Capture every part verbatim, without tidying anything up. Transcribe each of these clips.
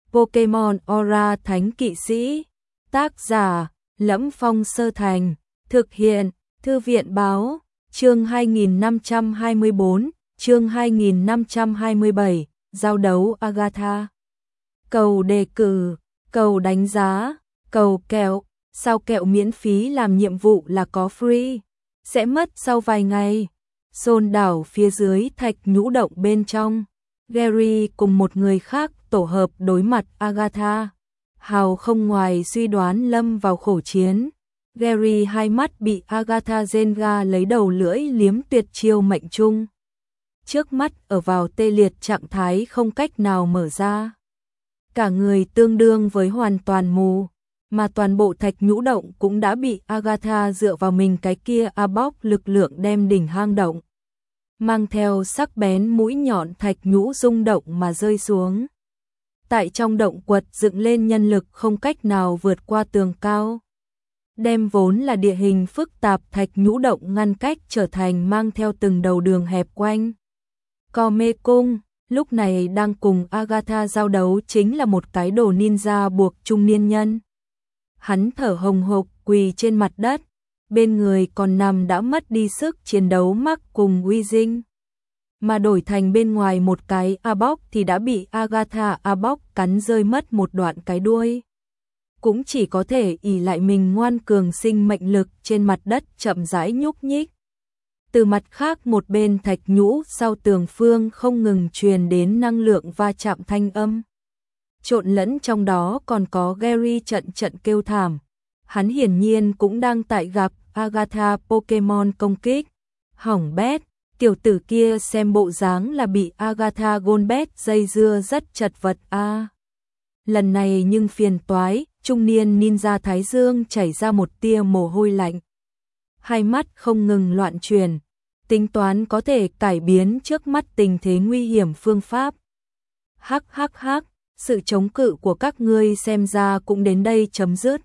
Pokemon Aura Thánh Kỵ Sĩ. Tác giả: Lẫm Phong Sơ Thành. Thực hiện: Thư viện báo. Chương hai nghìn năm trăm hai mươi bốn, chương hai nghìn năm trăm hai mươi bảy, giao đấu Agatha. Cầu đề cử, cầu đánh giá, cầu kẹo, sao kẹo miễn phí làm nhiệm vụ là có free, sẽ mất sau vài ngày. Xôn đảo phía dưới thạch nhũ động bên trong, Gary cùng một người khác tổ hợp đối mặt Agatha. Hào không ngoài suy đoán lâm vào khổ chiến. Gary hai mắt bị Agatha Zenga lấy đầu lưỡi liếm tuyệt chiêu mệnh trung. Trước mắt ở vào tê liệt trạng thái không cách nào mở ra. Cả người tương đương với hoàn toàn mù, mà toàn bộ thạch nhũ động cũng đã bị Agatha dựa vào mình cái kia a bóc lực lượng đem đỉnh hang động. Mang theo sắc bén mũi nhọn thạch nhũ rung động mà rơi xuống. Tại trong động quật dựng lên nhân lực không cách nào vượt qua tường cao. Đem vốn là địa hình phức tạp thạch nhũ động ngăn cách trở thành mang theo từng đầu đường hẹp quanh. Co mê cung, lúc này đang cùng Agatha giao đấu chính là một cái đồ ninja buộc trung niên nhân. Hắn thở hồng hộc quỳ trên mặt đất, bên người còn nằm đã mất đi sức chiến đấu mắc cùng uy dinh. Mà đổi thành bên ngoài một cái a bóc thì đã bị Agatha a bóc cắn rơi mất một đoạn cái đuôi. Cũng chỉ có thể ỷ lại mình ngoan cường sinh mệnh lực trên mặt đất chậm rãi nhúc nhích. Từ mặt khác một bên thạch nhũ sau tường phương không ngừng truyền đến năng lượng va chạm thanh âm. Trộn lẫn trong đó còn có Gary trận trận kêu thảm. Hắn hiển nhiên cũng đang tại gặp Agatha Pokemon công kích. Hỏng bét, tiểu tử kia xem bộ dáng là bị Agatha Golbet dây dưa rất chật vật a. À, lần này nhưng phiền toái, trung niên ninja thái dương chảy ra một tia mồ hôi lạnh. Hai mắt không ngừng loạn chuyển, tính toán có thể cải biến trước mắt tình thế nguy hiểm phương pháp. Hắc hắc hắc, sự chống cự của các ngươi xem ra cũng đến đây chấm dứt.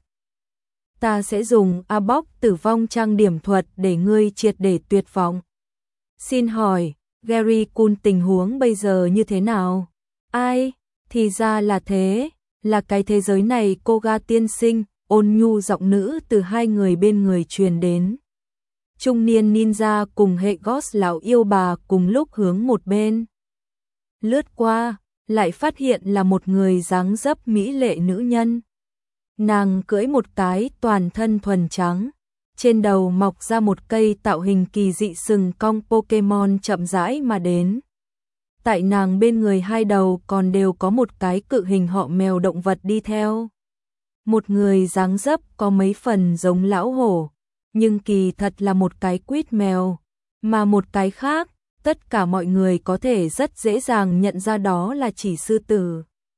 Ta sẽ dùng a bóc tử vong trang điểm thuật để ngươi triệt để tuyệt vọng. Xin hỏi, Gary Kun tình huống bây giờ như thế nào? Ai? Thì ra là thế, là cái thế giới này Koga tiên sinh, ôn nhu giọng nữ từ hai người bên người truyền đến. Trung niên ninja cùng hệ Ghost lão yêu bà cùng lúc hướng một bên. Lướt qua, lại phát hiện là một người dáng dấp mỹ lệ nữ nhân. Nàng cưỡi một cái toàn thân thuần trắng, trên đầu mọc ra một cây tạo hình kỳ dị sừng cong Pokemon chậm rãi mà đến. Tại nàng bên người hai đầu còn đều có một cái cự hình họ mèo động vật đi theo. Một người dáng dấp có mấy phần giống lão hổ, nhưng kỳ thật là một cái quýt mèo, mà một cái khác, tất cả mọi người có thể rất dễ dàng nhận ra đó là chỉ sư tử.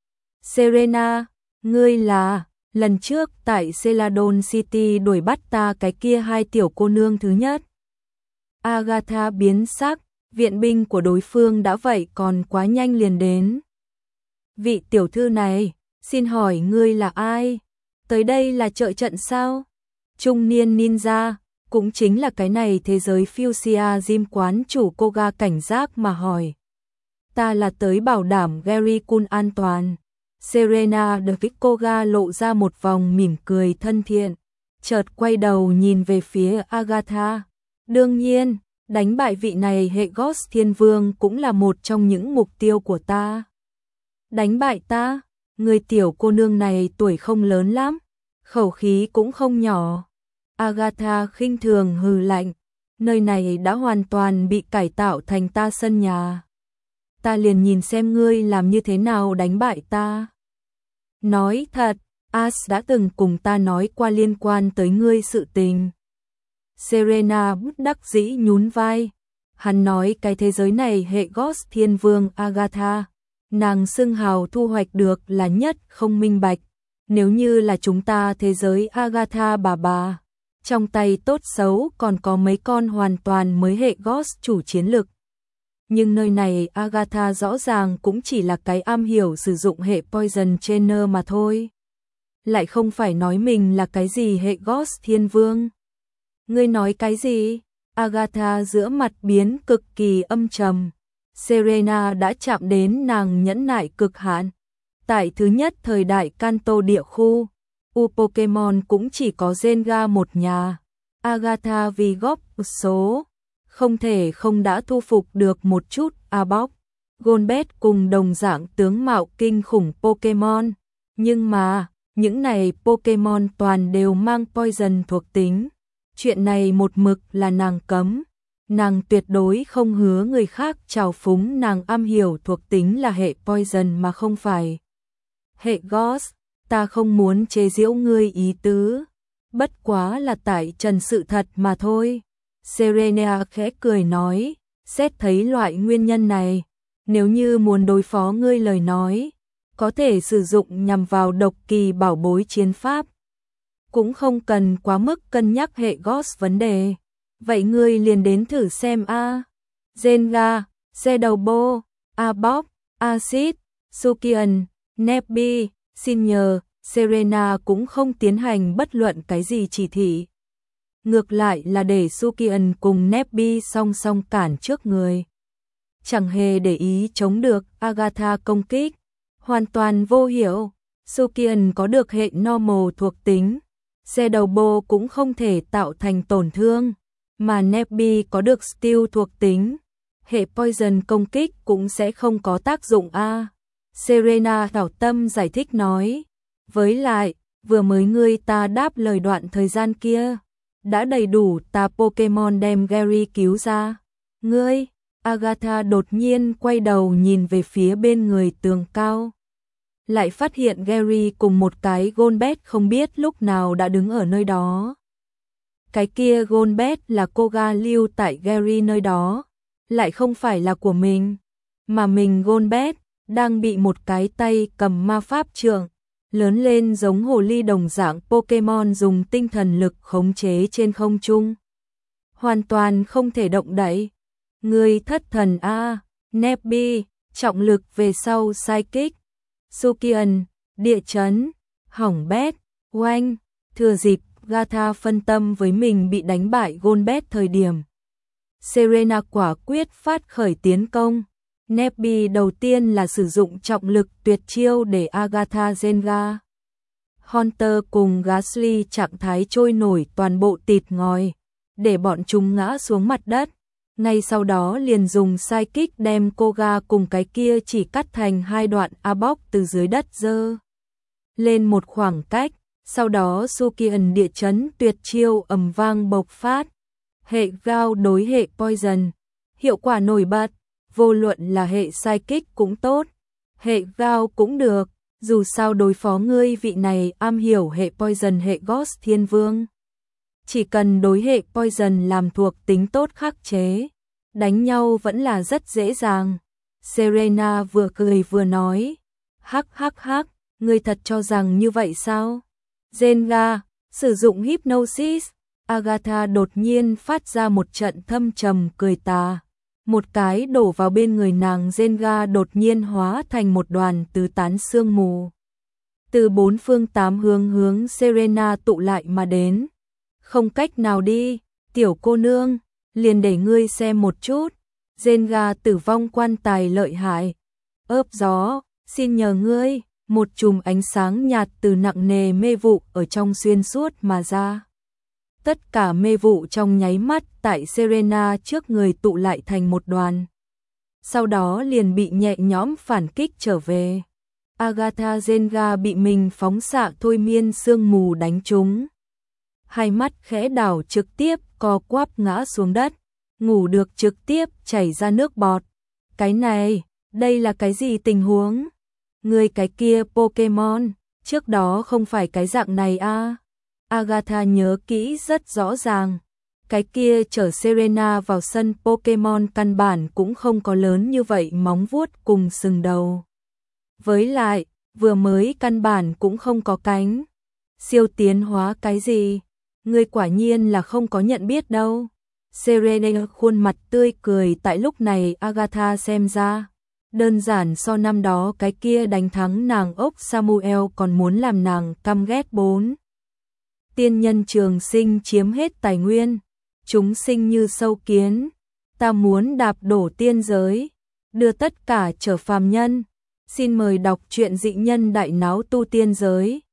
Serena, ngươi là, lần trước tại Celadon City đuổi bắt ta cái kia hai tiểu cô nương thứ nhất. Agatha biến sắc, viện binh của đối phương đã vậy còn quá nhanh liền đến. Vị tiểu thư này, xin hỏi ngươi là ai? Tới đây là trợ trận sao? Trung niên ninja, cũng chính là cái này thế giới Fuchsia Gym quán chủ Koga cảnh giác mà hỏi. Ta là tới bảo đảm Gary Kun an toàn. Serena được Koga lộ ra một vòng mỉm cười thân thiện, chợt quay đầu nhìn về phía Agatha. Đương nhiên, đánh bại vị này hệ Ghost Thiên Vương cũng là một trong những mục tiêu của ta. Đánh bại ta? Người tiểu cô nương này tuổi không lớn lắm, khẩu khí cũng không nhỏ. Agatha khinh thường hừ lạnh, nơi này đã hoàn toàn bị cải tạo thành ta sân nhà. Ta liền nhìn xem ngươi làm như thế nào đánh bại ta. Nói thật, Ash đã từng cùng ta nói qua liên quan tới ngươi sự tình. Serena bất đắc dĩ nhún vai. Hắn nói cái thế giới này hệ Ghost Thiên Vương Agatha, nàng xưng hào thu hoạch được là nhất không minh bạch. Nếu như là chúng ta thế giới Agatha bà bà, trong tay tốt xấu còn có mấy con hoàn toàn mới hệ Ghost chủ chiến lực. Nhưng nơi này Agatha rõ ràng cũng chỉ là cái am hiểu sử dụng hệ Poison Trainer mà thôi. Lại không phải nói mình là cái gì hệ Ghost Thiên Vương. Ngươi nói cái gì? Agatha giữa mặt biến cực kỳ âm trầm. Serena đã chạm đến nàng nhẫn nại cực hạn. Tại thứ nhất thời đại Kanto địa khu, U Pokemon cũng chỉ có Gengar một nhà. Agatha vì góp số, không thể không đã thu phục được một chút Arbok, Golbat cùng đồng dạng tướng mạo kinh khủng Pokemon. Nhưng mà, những này Pokemon toàn đều mang Poison thuộc tính. Chuyện này một mực là nàng cấm. Nàng tuyệt đối không hứa người khác trào phúng nàng am hiểu thuộc tính là hệ Poison mà không phải hệ Ghost. Ta không muốn chế giễu ngươi ý tứ, bất quá là tại trần sự thật mà thôi. Serena khẽ cười nói, xét thấy loại nguyên nhân này, nếu như muốn đối phó ngươi lời nói, có thể sử dụng nhằm vào độc kỳ bảo bối chiến pháp. Cũng không cần quá mức cân nhắc hệ Ghost vấn đề. Vậy ngươi liền đến thử xem a. À. Gengar, Shadowbo, Arbok, Acid, Sukian, Nebby, xin nhờ, Serena cũng không tiến hành bất luận cái gì chỉ thị. Ngược lại là để Sukian cùng Nebby song song cản trước người. Chẳng hề để ý chống được Agatha công kích. Hoàn toàn vô hiểu, Sukian có được hệ normal thuộc tính. Shadowbo cũng không thể tạo thành tổn thương. Mà Nebby có được Steel thuộc tính. Hệ Poison công kích cũng sẽ không có tác dụng a. À. Serena thảo tâm giải thích nói. Với lại, vừa mới ngươi ta đáp lời đoạn thời gian kia. Đã đầy đủ ta Pokemon đem Gary cứu ra. Ngươi, Agatha đột nhiên quay đầu nhìn về phía bên người tường cao. Lại phát hiện Gary cùng một cái Golbat không biết lúc nào đã đứng ở nơi đó. Cái kia Golbat là cô ga lưu tại Gary nơi đó. Lại không phải là của mình. Mà mình Golbat đang bị một cái tay cầm ma pháp trượng, lớn lên giống hồ ly đồng dạng Pokemon dùng tinh thần lực khống chế trên không trung. Hoàn toàn không thể động đậy. Người thất thần a, à. Nebby, trọng lực về sau Psychic, Sukian, địa chấn, hỏng bét, oanh, thừa dịp Agatha phân tâm với mình bị đánh bại Golbat thời điểm. Serena quả quyết phát khởi tiến công. Nebby đầu tiên là sử dụng trọng lực tuyệt chiêu để Agatha Gengar. Hunter cùng Gastly trạng thái trôi nổi toàn bộ tịt ngòi, để bọn chúng ngã xuống mặt đất. Ngay sau đó liền dùng Psychic đem Koga cùng cái kia chỉ cắt thành hai đoạn Arbok từ dưới đất dơ lên một khoảng cách. Sau đó Sukian địa chấn tuyệt chiêu ầm vang bộc phát. Hệ Gao đối hệ Poison, hiệu quả nổi bật. Vô luận là hệ Psychic cũng tốt, hệ Gao cũng được, dù sao đối phó ngươi vị này am hiểu hệ Poison hệ Ghost Thiên Vương. Chỉ cần đối hệ Poison làm thuộc tính tốt khắc chế, đánh nhau vẫn là rất dễ dàng. Serena vừa cười vừa nói, hắc hắc hắc, ngươi thật cho rằng như vậy sao? Gengar, sử dụng Hypnosis. Agatha đột nhiên phát ra một trận thâm trầm cười tà. Một cái đổ vào bên người nàng Gengar đột nhiên hóa thành một đoàn tứ tán sương mù. Từ bốn phương tám hướng hướng Serena tụ lại mà đến. Không cách nào đi, tiểu cô nương, liền để ngươi xem một chút. Gengar tử vong quan tài lợi hại. Ớp gió, xin nhờ ngươi, một chùm ánh sáng nhạt từ nặng nề mê vụ ở trong xuyên suốt mà ra. Tất cả mê vụ trong nháy mắt tại Serena trước người tụ lại thành một đoàn. Sau đó liền bị nhẹ nhõm phản kích trở về. Agatha Gengar bị mình phóng xạ thôi miên sương mù đánh trúng. Hai mắt khẽ đảo trực tiếp co quắp ngã xuống đất. Ngủ được trực tiếp chảy ra nước bọt. Cái này, đây là cái gì tình huống? Người cái kia Pokemon, trước đó không phải cái dạng này a. À? Agatha nhớ kỹ rất rõ ràng. Cái kia chở Serena vào sân Pokemon căn bản cũng không có lớn như vậy móng vuốt cùng sừng đầu. Với lại, vừa mới căn bản cũng không có cánh. Siêu tiến hóa cái gì? Người quả nhiên là không có nhận biết đâu. Serena khuôn mặt tươi cười tại lúc này Agatha xem ra. Đơn giản so năm đó cái kia đánh thắng nàng ốc Samuel còn muốn làm nàng căm ghét bốn. Tiên nhân trường sinh chiếm hết tài nguyên, chúng sinh như sâu kiến, ta muốn đạp đổ tiên giới, đưa tất cả trở phàm nhân. Xin mời đọc truyện Dị nhân đại náo tu tiên giới.